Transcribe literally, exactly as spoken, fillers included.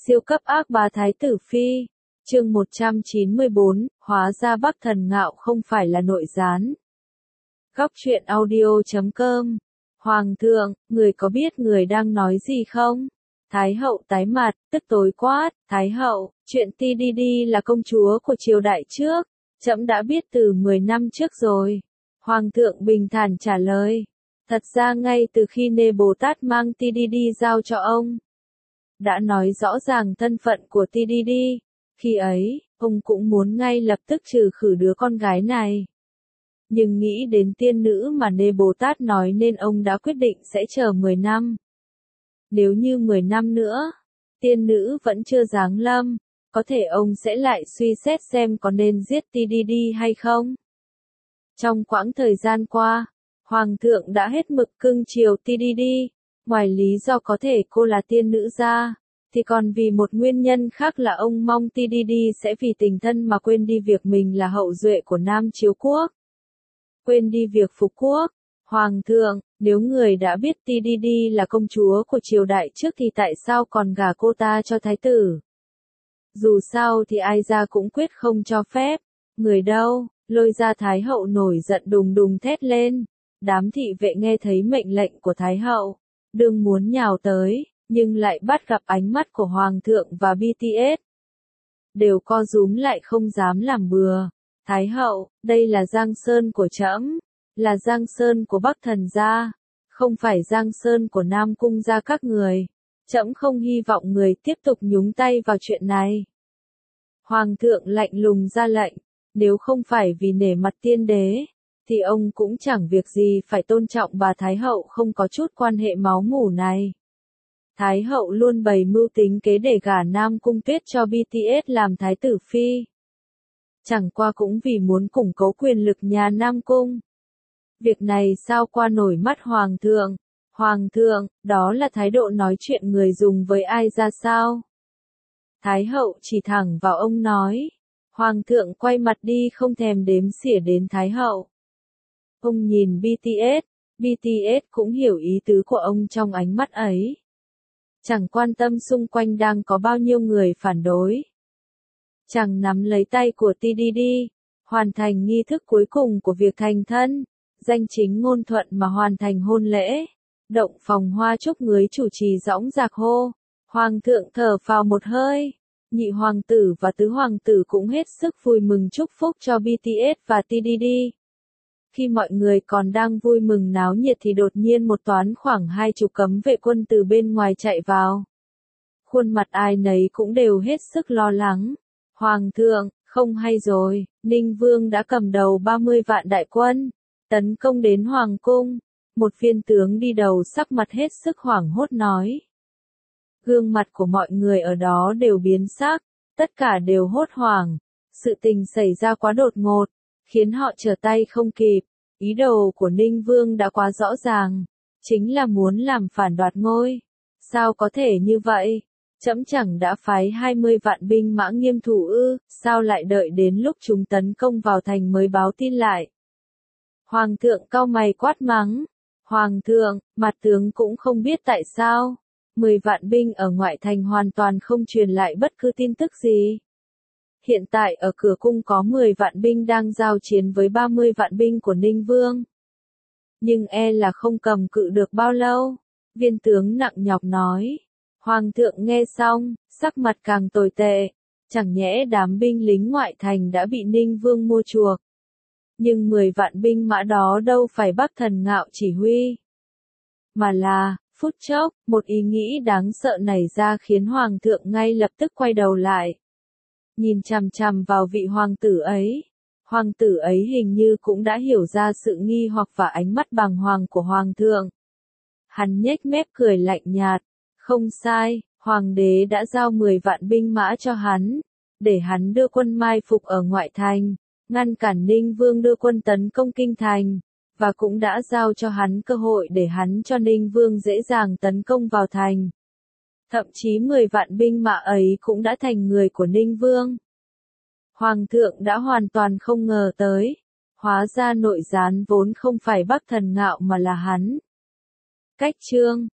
Siêu cấp ác bá Thái tử Phi. Chương một trăm chín mươi bốn, hóa ra Bắc Thần Ngạo không phải là nội gián. Góc truyện audio chấm com. Hoàng thượng, người có biết người đang nói gì không? Thái hậu tái mặt, tức tối quát, Thái hậu, chuyện Ti Đi Đi là công chúa của triều đại trước, trẫm đã biết từ mười năm trước rồi. Hoàng thượng bình thản trả lời, thật ra ngay từ khi Nê Bồ Tát mang Ti Đi Đi giao cho ông, đã nói rõ ràng thân phận của Ti Đi Đi, khi ấy, ông cũng muốn ngay lập tức trừ khử đứa con gái này. Nhưng nghĩ đến tiên nữ mà Nê Bồ Tát nói nên ông đã quyết định sẽ chờ mười năm. Nếu như mười năm nữa, tiên nữ vẫn chưa giáng lâm, có thể ông sẽ lại suy xét xem có nên giết Ti Đi Đi hay không. Trong quãng thời gian qua, Hoàng thượng đã hết mực cưng chiều Ti Đi Đi, ngoài lý do có thể cô là tiên nữ ra, thì còn vì một nguyên nhân khác là ông mong Ti Đi Đi sẽ vì tình thân mà quên đi việc mình là hậu duệ của Nam Chiếu Quốc. Quên đi việc phục quốc. Hoàng thượng, nếu người đã biết Ti Đi Đi là công chúa của triều đại trước thì tại sao còn gả cô ta cho thái tử? Dù sao thì ai ra cũng quyết không cho phép. Người đâu? Lôi ra Thái hậu nổi giận đùng đùng thét lên. Đám thị vệ nghe thấy mệnh lệnh của Thái hậu, đương muốn nhào tới, nhưng lại bắt gặp ánh mắt của Hoàng thượng và bê tê ét. Đều co rúm lại không dám làm bừa. Thái hậu, đây là Giang Sơn của trẫm, là Giang Sơn của Bắc Thần gia, không phải Giang Sơn của Nam Cung gia các người. Trẫm không hy vọng người tiếp tục nhúng tay vào chuyện này. Hoàng thượng lạnh lùng ra lệnh, nếu không phải vì nể mặt tiên đế, thì ông cũng chẳng việc gì phải tôn trọng bà Thái hậu không có chút quan hệ máu mủ này. Thái hậu luôn bày mưu tính kế để gả Nam Cung Tuyết cho bê tê ét làm Thái tử Phi. Chẳng qua cũng vì muốn củng cố quyền lực nhà Nam Cung. Việc này sao qua nổi mắt Hoàng thượng? Hoàng thượng, đó là thái độ nói chuyện người dùng với ai ra sao? Thái hậu chỉ thẳng vào ông nói. Hoàng thượng quay mặt đi không thèm đếm xỉa đến Thái hậu. Ông nhìn bê tê ét, bê tê ét cũng hiểu ý tứ của ông trong ánh mắt ấy. Chẳng quan tâm xung quanh đang có bao nhiêu người phản đối. Chàng nắm lấy tay của Ti Đi Đi, hoàn thành nghi thức cuối cùng của việc thành thân, danh chính ngôn thuận mà hoàn thành hôn lễ. Động phòng hoa chúc người chủ trì dõng dạc hô. Hoàng thượng thở phào một hơi. Nhị hoàng tử và tứ hoàng tử cũng hết sức vui mừng chúc phúc cho bê tê ét và Ti Đi Đi. Khi mọi người còn đang vui mừng náo nhiệt thì đột nhiên một toán khoảng hai chục cấm vệ quân từ bên ngoài chạy vào. Khuôn mặt ai nấy cũng đều hết sức lo lắng. Hoàng thượng, không hay rồi, Ninh Vương đã cầm đầu ba mươi vạn đại quân, tấn công đến Hoàng cung. Một viên tướng đi đầu sắc mặt hết sức hoảng hốt nói. Gương mặt của mọi người ở đó đều biến sắc, tất cả đều hốt hoảng. Sự tình xảy ra quá đột ngột, khiến họ trở tay không kịp. Ý đồ của Ninh Vương đã quá rõ ràng, chính là muốn làm phản đoạt ngôi. Sao có thể như vậy? Trẫm chẳng đã phái hai mươi vạn binh mã nghiêm thủ ư, sao lại đợi đến lúc chúng tấn công vào thành mới báo tin lại? Hoàng thượng cau mày quát mắng. Hoàng thượng, mặt tướng cũng không biết tại sao. mười vạn binh ở ngoại thành hoàn toàn không truyền lại bất cứ tin tức gì. Hiện tại ở cửa cung có mười vạn binh đang giao chiến với ba mươi vạn binh của Ninh Vương. Nhưng e là không cầm cự được bao lâu. Viên tướng nặng nhọc nói. Hoàng thượng nghe xong, sắc mặt càng tồi tệ. Chẳng nhẽ đám binh lính ngoại thành đã bị Ninh Vương mua chuộc. Nhưng mười vạn binh mã đó đâu phải Bắc Thần Ngạo chỉ huy. Mà là, phút chốc, một ý nghĩ đáng sợ nảy ra khiến Hoàng thượng ngay lập tức quay đầu lại. Nhìn chằm chằm vào vị hoàng tử ấy. Hoàng tử ấy hình như cũng đã hiểu ra sự nghi hoặc và ánh mắt bàng hoàng của Hoàng thượng. Hắn nhếch mép cười lạnh nhạt. Không sai, Hoàng đế đã giao mười vạn binh mã cho hắn, để hắn đưa quân mai phục ở ngoại thành, ngăn cản Ninh Vương đưa quân tấn công kinh thành, và cũng đã giao cho hắn cơ hội để hắn cho Ninh Vương dễ dàng tấn công vào thành. Thậm chí mười vạn binh mã ấy cũng đã thành người của Ninh Vương. Hoàng thượng đã hoàn toàn không ngờ tới, hóa ra nội gián vốn không phải Bắc Thần Ngạo mà là hắn. Cách chương